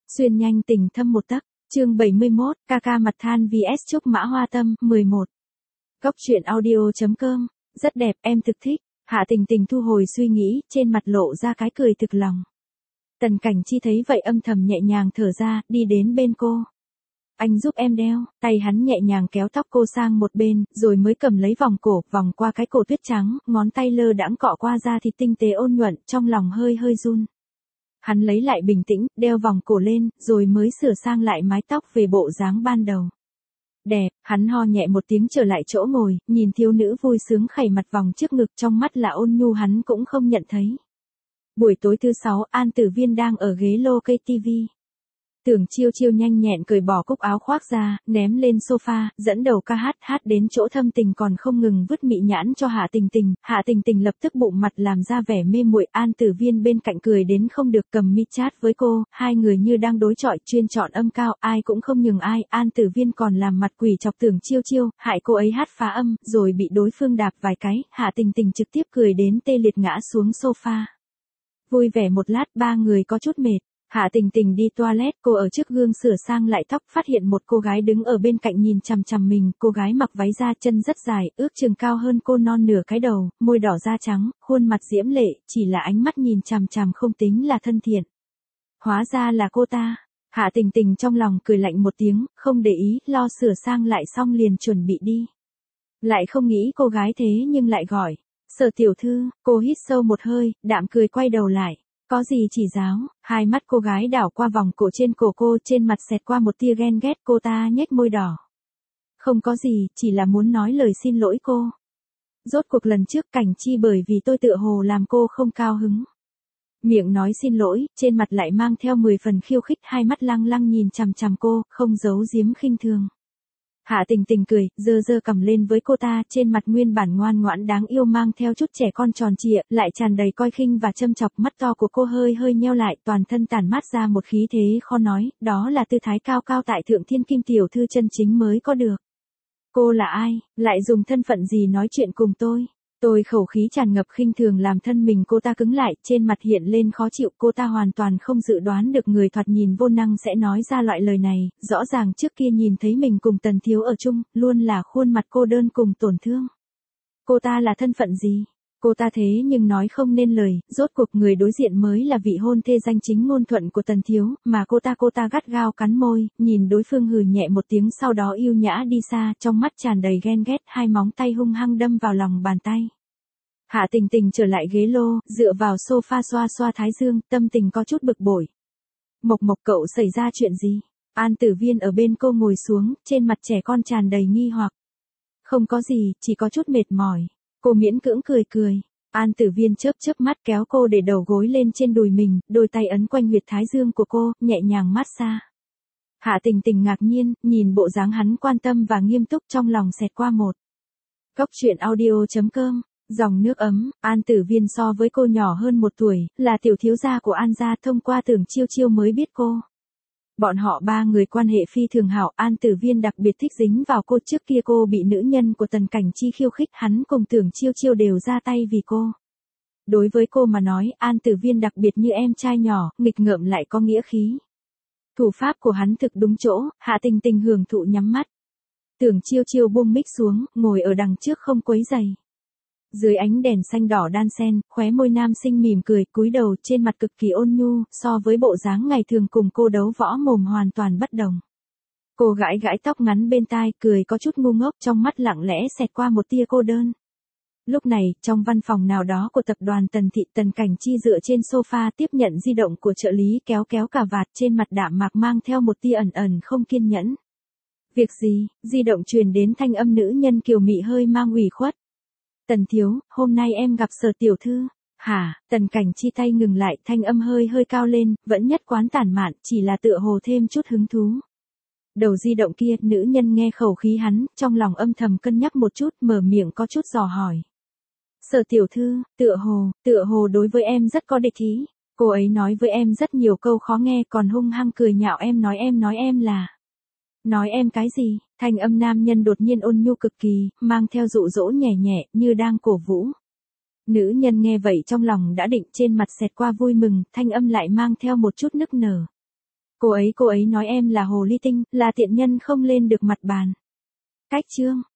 Xuyên nhanh tình thâm một tấc, chương 71, ca ca mặt than vs Trúc Mã Hoa Tâm, 11. Cốc truyện audio.com, rất đẹp, em thực thích. Hạ Tình Tình thu hồi suy nghĩ, trên mặt lộ ra cái cười thực lòng. Tần Cảnh Chi thấy vậy âm thầm nhẹ nhàng thở ra, đi đến bên cô. Anh giúp em đeo, tay hắn nhẹ nhàng kéo tóc cô sang một bên, rồi mới cầm lấy vòng cổ, vòng qua cái cổ tuyết trắng, ngón tay lơ đãng cọ qua da thịt tinh tế ôn nhuận, trong lòng hơi hơi run. Hắn lấy lại bình tĩnh, đeo vòng cổ lên, rồi mới sửa sang lại mái tóc về bộ dáng ban đầu. Đẹp, hắn ho nhẹ một tiếng trở lại chỗ ngồi, nhìn thiếu nữ vui sướng khẩy mặt vòng trước ngực, trong mắt là ôn nhu, hắn cũng không nhận thấy. Buổi tối thứ 6, An Tử Viên đang ở ghế lô cây tivi. Tưởng Chiêu Chiêu nhanh nhẹn cởi bỏ cúc áo khoác ra, ném lên sofa, dẫn đầu ca hát đến chỗ Thâm Tình còn không ngừng vứt mị nhãn cho Hạ Tình Tình. Hạ Tình Tình lập tức bụng mặt làm ra vẻ mê muội. An Tử Viên bên cạnh cười đến không được, cầm mic chat với cô, hai người như đang đối chọi, chuyên chọn âm cao, ai cũng không nhường ai. An Tử Viên còn làm mặt quỷ chọc Tưởng Chiêu Chiêu, hại cô ấy hát phá âm, rồi bị đối phương đạp vài cái. Hạ Tình Tình trực tiếp cười đến tê liệt ngã xuống sofa. Vui vẻ một lát, ba người có chút mệt. Hạ Tình Tình đi toilet, cô ở trước gương sửa sang lại tóc, phát hiện một cô gái đứng ở bên cạnh nhìn chằm chằm mình. Cô gái mặc váy da chân rất dài, ước chừng cao hơn cô non nửa cái đầu, môi đỏ da trắng, khuôn mặt diễm lệ, chỉ là ánh mắt nhìn chằm chằm không tính là thân thiện. Hóa ra là cô ta. Hạ Tình Tình trong lòng cười lạnh một tiếng, không để ý, lo sửa sang lại xong liền chuẩn bị đi. Lại không nghĩ cô gái thế nhưng lại gọi, Sở tiểu thư. Cô hít sâu một hơi, đạm cười quay đầu lại. Có gì chỉ giáo, hai mắt cô gái đảo qua vòng cổ trên cổ cô, trên mặt xẹt qua một tia ghen ghét, cô ta nhếch môi đỏ. Không có gì, chỉ là muốn nói lời xin lỗi cô. Rốt cuộc lần trước Cảnh Chi bởi vì tôi tựa hồ làm cô không cao hứng. Miệng nói xin lỗi, trên mặt lại mang theo 10 phần khiêu khích, hai mắt lăng lăng nhìn chằm chằm cô, không giấu giếm khinh thường. Hạ Tình Tình cười, giơ cằm lên với cô ta, trên mặt nguyên bản ngoan ngoãn đáng yêu mang theo chút trẻ con tròn trịa, lại tràn đầy coi khinh và châm chọc. Mắt to của cô hơi hơi nheo lại, toàn thân tản mát ra một khí thế khó nói, đó là tư thái cao cao tại thượng thiên kim tiểu thư chân chính mới có được. Cô là ai, lại dùng thân phận gì nói chuyện cùng tôi? Tôi khẩu khí tràn ngập khinh thường làm thân mình cô ta cứng lại, trên mặt hiện lên khó chịu. Cô ta hoàn toàn không dự đoán được người thoạt nhìn vô năng sẽ nói ra loại lời này, rõ ràng trước kia nhìn thấy mình cùng Tần Thiếu ở chung, luôn là khuôn mặt cô đơn cùng tổn thương. Cô ta là thân phận gì? Cô ta thế nhưng nói không nên lời, rốt cuộc người đối diện mới là vị hôn thê danh chính ngôn thuận của Tần Thiếu, mà cô ta gắt gao cắn môi, nhìn đối phương hừ nhẹ một tiếng, sau đó yêu nhã đi xa, trong mắt tràn đầy ghen ghét, hai móng tay hung hăng đâm vào lòng bàn tay. Hạ Tình Tình trở lại ghế lô, dựa vào sofa xoa xoa thái dương, tâm tình có chút bực bội. Mộc Mộc, cậu xảy ra chuyện gì? An Tử Viên ở bên cô ngồi xuống, trên mặt trẻ con tràn đầy nghi hoặc. Không có gì, chỉ có chút mệt mỏi. Cô miễn cưỡng cười. An Tử Viên chớp mắt kéo cô để đầu gối lên trên đùi mình, đôi tay ấn quanh huyệt thái dương của cô, nhẹ nhàng massage. Hạ Tình Tình ngạc nhiên, nhìn bộ dáng hắn quan tâm và nghiêm túc, trong lòng xẹt qua một. Cốc truyện audio.com, dòng nước ấm. An Tử Viên so với cô nhỏ hơn 1 tuổi, là tiểu thiếu gia của An gia, thông qua Tưởng Chiêu Chiêu mới biết cô. Bọn họ ba người quan hệ phi thường hảo, An Tử Viên đặc biệt thích dính vào cô, trước kia cô bị nữ nhân của Tần Cảnh Chi khiêu khích, hắn cùng Tưởng Chiêu Chiêu đều ra tay vì cô. Đối với cô mà nói, An Tử Viên đặc biệt như em trai nhỏ, nghịch ngợm lại có nghĩa khí. Thủ pháp của hắn thực đúng chỗ, Hạ Tình Tình hưởng thụ nhắm mắt. Tưởng Chiêu Chiêu buông mic xuống, ngồi ở đằng trước không quấy rầy. Dưới ánh đèn xanh đỏ đan xen, khóe môi nam sinh mỉm cười, cúi đầu, trên mặt cực kỳ ôn nhu, so với bộ dáng ngày thường cùng cô đấu võ mồm hoàn toàn bất đồng. Cô gãi tóc ngắn bên tai, cười có chút ngu ngốc, trong mắt lặng lẽ xẹt qua một tia cô đơn. Lúc này, trong văn phòng nào đó của tập đoàn Tần Thị, Tần Cảnh Chi dựa trên sofa tiếp nhận di động của trợ lý, kéo cà vạt, trên mặt đạm mạc mang theo một tia ẩn không kiên nhẫn. Việc gì? Di động truyền đến thanh âm nữ nhân kiều mị hơi mang ủy khuất. Tần Thiếu, hôm nay em gặp Sở tiểu thư. Hả? Tần Cảnh Chi tay ngừng lại, thanh âm hơi cao lên, vẫn nhất quán tản mạn, chỉ là tựa hồ thêm chút hứng thú. Đầu di động kia, nữ nhân nghe khẩu khí hắn, trong lòng âm thầm cân nhắc một chút, mở miệng có chút dò hỏi. Sở tiểu thư, tựa hồ đối với em rất có địch ý. Cô ấy nói với em rất nhiều câu khó nghe, còn hung hăng cười nhạo em, nói em là. Nói em cái gì? Thanh âm nam nhân đột nhiên ôn nhu cực kỳ, mang theo dụ dỗ nhẹ, như đang cổ vũ. Nữ nhân nghe vậy trong lòng đã định, trên mặt xẹt qua vui mừng, thanh âm lại mang theo một chút nức nở. Cô ấy nói em là hồ ly tinh, là tiện nhân không lên được mặt bàn. Cách chương